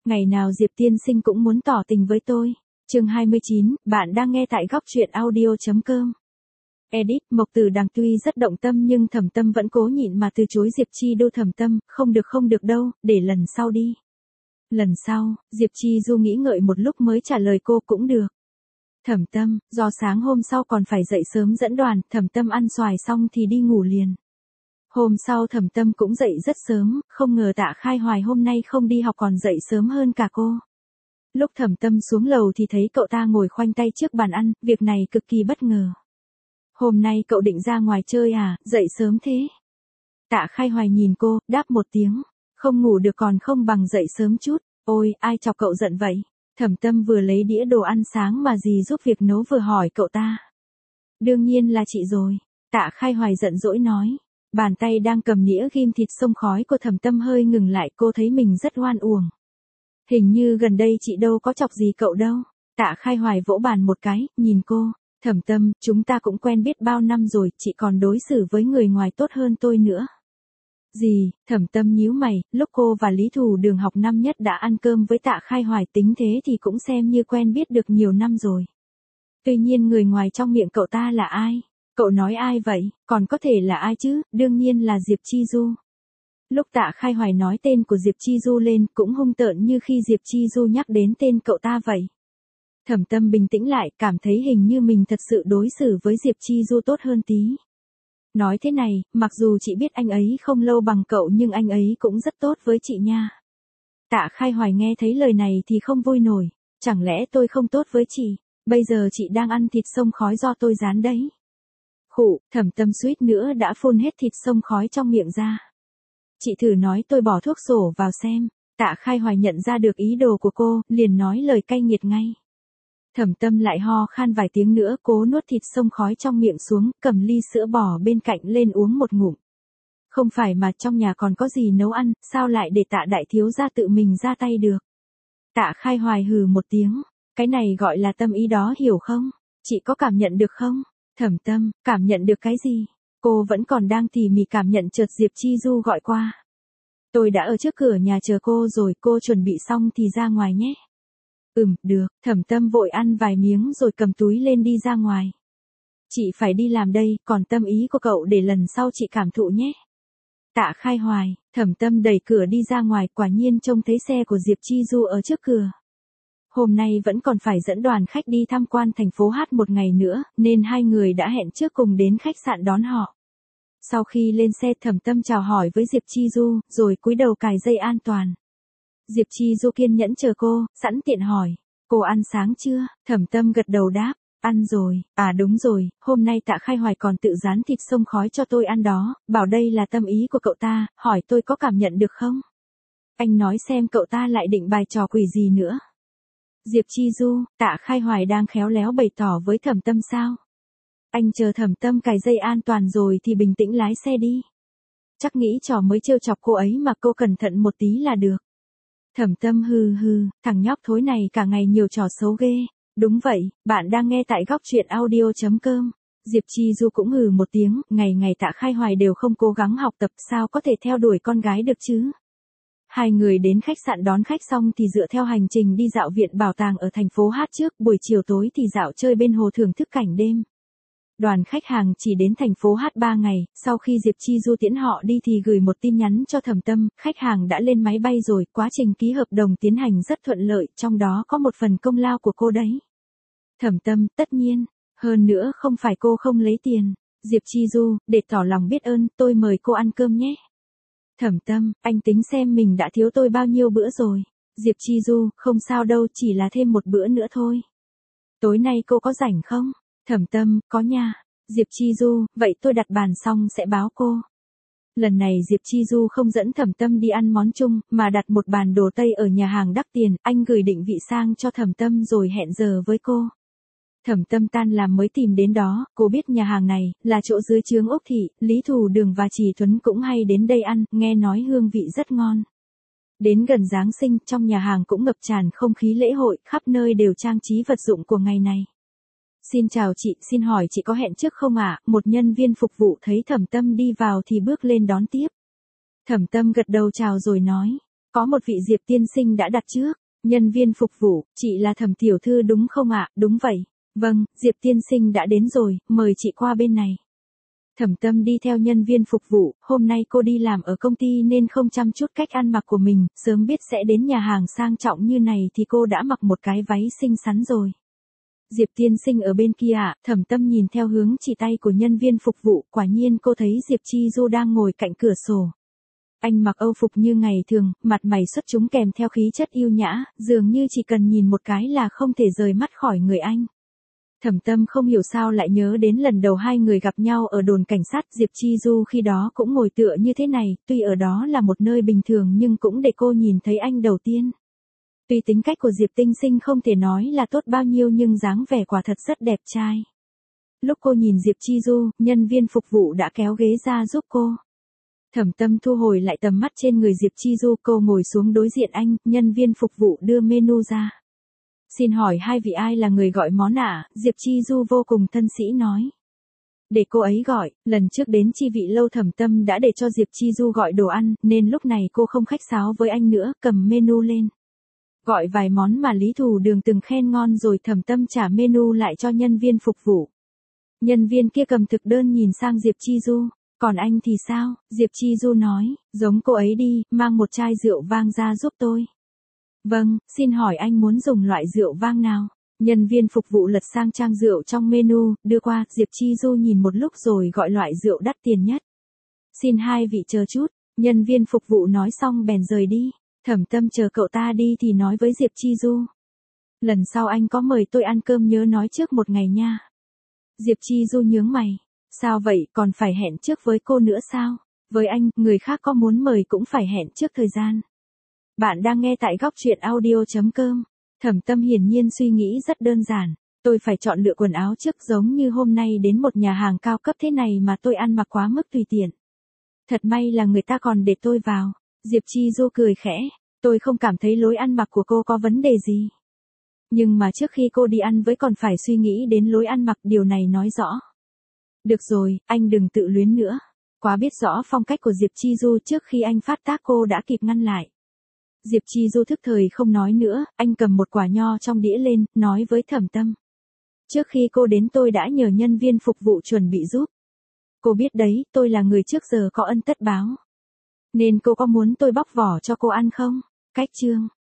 Ngày nào Diệp tiên sinh cũng muốn tỏ tình với tôi. Chương 29, bạn đang nghe tại góc truyện audio.com. Edit, Mộc Tử Đằng tuy rất động tâm nhưng Thẩm Tâm vẫn cố nhịn mà từ chối Diệp Chi Du. Thẩm Tâm, không được đâu, để lần sau đi. Lần sau, Diệp Chi Du nghĩ ngợi một lúc mới trả lời cô cũng được. Thẩm Tâm, do sáng hôm sau còn phải dậy sớm dẫn đoàn, Thẩm Tâm ăn xoài xong thì đi ngủ liền. Hôm sau Thẩm Tâm cũng dậy rất sớm, không ngờ Tạ Khai Hoài hôm nay không đi học còn dậy sớm hơn cả cô. Lúc Thẩm Tâm xuống lầu thì thấy cậu ta ngồi khoanh tay trước bàn ăn, việc này cực kỳ bất ngờ. Hôm nay cậu định ra ngoài chơi à, dậy sớm thế? Tạ Khai Hoài nhìn cô, đáp một tiếng, không ngủ được còn không bằng dậy sớm chút. Ôi, ai chọc cậu giận vậy? Thẩm Tâm vừa lấy đĩa đồ ăn sáng mà dì giúp việc nấu vừa hỏi cậu ta. Đương nhiên là chị rồi. Tạ Khai Hoài giận dỗi nói. Bàn tay đang cầm nĩa ghim thịt xông khói của Thẩm Tâm hơi ngừng lại, cô thấy mình rất oan uổng. Hình như gần đây chị đâu có chọc gì cậu đâu. Tạ Khai Hoài vỗ bàn một cái, nhìn cô. Thẩm Tâm, chúng ta cũng quen biết bao năm rồi, chị còn đối xử với người ngoài tốt hơn tôi nữa. Gì? Thẩm Tâm nhíu mày, lúc cô và Lý Thù Đường học năm nhất đã ăn cơm với Tạ Khai Hoài, tính thế thì cũng xem như quen biết được nhiều năm rồi. Tuy nhiên người ngoài trong miệng cậu ta là ai? Cậu nói ai vậy? Còn có thể là ai chứ? Đương nhiên là Diệp Chi Du. Lúc Tạ Khai Hoài nói tên của Diệp Chi Du lên cũng hung tợn như khi Diệp Chi Du nhắc đến tên cậu ta vậy. Thẩm Tâm bình tĩnh lại, cảm thấy hình như mình thật sự đối xử với Diệp Chi Du tốt hơn tí. Nói thế này, mặc dù chị biết anh ấy không lâu bằng cậu nhưng anh ấy cũng rất tốt với chị nha. Tạ Khai Hoài nghe thấy lời này thì không vui nổi. Chẳng lẽ tôi không tốt với chị? Bây giờ chị đang ăn thịt xông khói do tôi rán đấy. Khụ, Thẩm Tâm suýt nữa đã phun hết thịt xông khói trong miệng ra. Chị thử nói tôi bỏ thuốc sổ vào xem. Tạ Khai Hoài nhận ra được ý đồ của cô, liền nói lời cay nghiệt ngay. Thẩm Tâm lại ho khan vài tiếng nữa, cố nuốt thịt xông khói trong miệng xuống, cầm ly sữa bò bên cạnh lên uống một ngụm. Không phải mà trong nhà còn có gì nấu ăn, sao lại để Tạ đại thiếu gia tự mình ra tay được? Tạ Khai Hoài hừ một tiếng, cái này gọi là tâm ý đó hiểu không? Chị có cảm nhận được không? Thẩm Tâm, cảm nhận được cái gì? Cô vẫn còn đang tỉ mỉ cảm nhận, chợt Diệp Chi Du gọi qua. Tôi đã ở trước cửa nhà chờ cô rồi, cô chuẩn bị xong thì ra ngoài nhé. Được, Thẩm Tâm vội ăn vài miếng rồi cầm túi lên đi ra ngoài. Chị phải đi làm đây, còn tâm ý của cậu để lần sau chị cảm thụ nhé. Tạ Khai Hoài, Thẩm Tâm đẩy cửa đi ra ngoài, quả nhiên trông thấy xe của Diệp Chi Du ở trước cửa. Hôm nay vẫn còn phải dẫn đoàn khách đi tham quan thành phố Hát một ngày nữa, nên hai người đã hẹn trước cùng đến khách sạn đón họ. Sau khi lên xe, Thẩm Tâm chào hỏi với Diệp Chi Du, rồi cúi đầu cài dây an toàn. Diệp Chi Du kiên nhẫn chờ cô, sẵn tiện hỏi, cô ăn sáng chưa? Thẩm Tâm gật đầu đáp, ăn rồi. À đúng rồi, hôm nay Tạ Khai Hoài còn tự rán thịt xông khói cho tôi ăn đó, bảo đây là tâm ý của cậu ta, hỏi tôi có cảm nhận được không? Anh nói xem cậu ta lại định bài trò quỷ gì nữa? Diệp Chi Du, Tạ Khai Hoài đang khéo léo bày tỏ với Thẩm Tâm sao? Anh chờ Thẩm Tâm cài dây an toàn rồi thì bình tĩnh lái xe đi. Chắc nghĩ trò mới trêu chọc cô ấy mà, cô cẩn thận một tí là được. Thẩm Tâm hừ, thằng nhóc thối này cả ngày nhiều trò xấu ghê. Đúng vậy, bạn đang nghe tại góc truyện audio.com. Diệp Chi Du cũng hừ một tiếng, ngày Tạ Khai Hoài đều không cố gắng học tập, sao có thể theo đuổi con gái được chứ? Hai người đến khách sạn đón khách xong thì dựa theo hành trình đi dạo viện bảo tàng ở thành phố Hát trước, buổi chiều tối thì dạo chơi bên hồ thưởng thức cảnh đêm. Đoàn khách hàng chỉ đến thành phố Hát 3 ngày, sau khi Diệp Chi Du tiễn họ đi thì gửi một tin nhắn cho Thẩm Tâm, khách hàng đã lên máy bay rồi, quá trình ký hợp đồng tiến hành rất thuận lợi, trong đó có một phần công lao của cô đấy. Thẩm Tâm, tất nhiên, hơn nữa không phải cô không lấy tiền. Diệp Chi Du, để tỏ lòng biết ơn, tôi mời cô ăn cơm nhé. Thẩm Tâm, anh tính xem mình đã thiếu tôi bao nhiêu bữa rồi. Diệp Chi Du, không sao đâu, chỉ là thêm một bữa nữa thôi. Tối nay cô có rảnh không? Thẩm Tâm, có nha. Diệp Chi Du, vậy tôi đặt bàn xong sẽ báo cô. Lần này Diệp Chi Du không dẫn Thẩm Tâm đi ăn món chung, mà đặt một bàn đồ Tây ở nhà hàng đắt tiền, anh gửi định vị sang cho Thẩm Tâm rồi hẹn giờ với cô. Thẩm Tâm tan làm mới tìm đến đó, cô biết nhà hàng này là chỗ dưới trướng Úc Thị, Lý Thù Đường và Trì Tuấn cũng hay đến đây ăn, nghe nói hương vị rất ngon. Đến gần Giáng sinh, trong nhà hàng cũng ngập tràn không khí lễ hội, khắp nơi đều trang trí vật dụng của ngày này. Xin chào chị, xin hỏi chị có hẹn trước không ạ? Một nhân viên phục vụ thấy Thẩm Tâm đi vào thì bước lên đón tiếp. Thẩm Tâm gật đầu chào rồi nói, Có một vị Diệp tiên sinh đã đặt trước. Nhân viên phục vụ, chị là Thẩm tiểu thư đúng không ạ? Đúng vậy. Vâng, Diệp tiên sinh đã đến rồi, mời chị qua bên này. Thẩm Tâm đi theo nhân viên phục vụ, hôm nay cô đi làm ở công ty nên không chăm chút cách ăn mặc của mình, sớm biết sẽ đến nhà hàng sang trọng như này thì cô đã mặc một cái váy xinh xắn rồi. Diệp tiên sinh ở bên kia ạ, Thẩm Tâm nhìn theo hướng chỉ tay của nhân viên phục vụ, quả nhiên cô thấy Diệp Chi Du đang ngồi cạnh cửa sổ. Anh mặc âu phục như ngày thường, mặt mày xuất chúng kèm theo khí chất yêu nhã, dường như chỉ cần nhìn một cái là không thể rời mắt khỏi người anh. Thẩm Tâm không hiểu sao lại nhớ đến lần đầu hai người gặp nhau ở đồn cảnh sát, Diệp Chi Du khi đó cũng ngồi tựa như thế này, tuy ở đó là một nơi bình thường nhưng cũng để cô nhìn thấy anh đầu tiên. Tuy tính cách của Diệp Tinh Sinh không thể nói là tốt bao nhiêu nhưng dáng vẻ quả thật rất đẹp trai. Lúc cô nhìn Diệp Chi Du, nhân viên phục vụ đã kéo ghế ra giúp cô. Thẩm Tâm thu hồi lại tầm mắt trên người Diệp Chi Du, cô ngồi xuống đối diện anh, nhân viên phục vụ đưa menu ra. Xin hỏi hai vị ai là người gọi món ạ? Diệp Chi Du vô cùng thân sĩ nói. Để cô ấy gọi, lần trước đến chi vị lâu Thẩm Tâm đã để cho Diệp Chi Du gọi đồ ăn, nên lúc này cô không khách sáo với anh nữa, cầm menu lên. Gọi vài món mà Lý Thù Đường từng khen ngon rồi Thẩm Tâm trả menu lại cho nhân viên phục vụ. Nhân viên kia cầm thực đơn nhìn sang Diệp Chi Du. Còn anh thì sao? Diệp Chi Du nói, giống cô ấy đi, mang một chai rượu vang ra giúp tôi. Vâng, xin hỏi anh muốn dùng loại rượu vang nào? Nhân viên phục vụ lật sang trang rượu trong menu, đưa qua, Diệp Chi Du nhìn một lúc rồi gọi loại rượu đắt tiền nhất. Xin hai vị chờ chút, nhân viên phục vụ nói xong bèn rời đi. Thẩm Tâm chờ cậu ta đi thì nói với Diệp Chi Du. Lần sau anh có mời tôi ăn cơm nhớ nói trước một ngày nha. Diệp Chi Du nhướng mày. Sao vậy, còn phải hẹn trước với cô nữa sao? Với anh, người khác có muốn mời cũng phải hẹn trước thời gian. Bạn đang nghe tại góc truyện audio.com. Thẩm Tâm hiển nhiên suy nghĩ rất đơn giản. Tôi phải chọn lựa quần áo trước, giống như hôm nay đến một nhà hàng cao cấp thế này mà tôi ăn mặc quá mức tùy tiện. Thật may là người ta còn để tôi vào. Diệp Chi Du cười khẽ. Tôi không cảm thấy lối ăn mặc của cô có vấn đề gì. Nhưng mà trước khi cô đi ăn với còn phải suy nghĩ đến lối ăn mặc, điều này nói rõ. Được rồi, anh đừng tự luyến nữa. Quá biết rõ phong cách của Diệp Chi Du, trước khi anh phát tác cô đã kịp ngăn lại. Diệp Chi Du thức thời không nói nữa, anh cầm một quả nho trong đĩa lên, nói với Thẩm Tâm. Trước khi cô đến tôi đã nhờ nhân viên phục vụ chuẩn bị giúp. Cô biết đấy, tôi là người trước giờ có ân tất báo. Nên cô có muốn tôi bóc vỏ cho cô ăn không? Cách chương.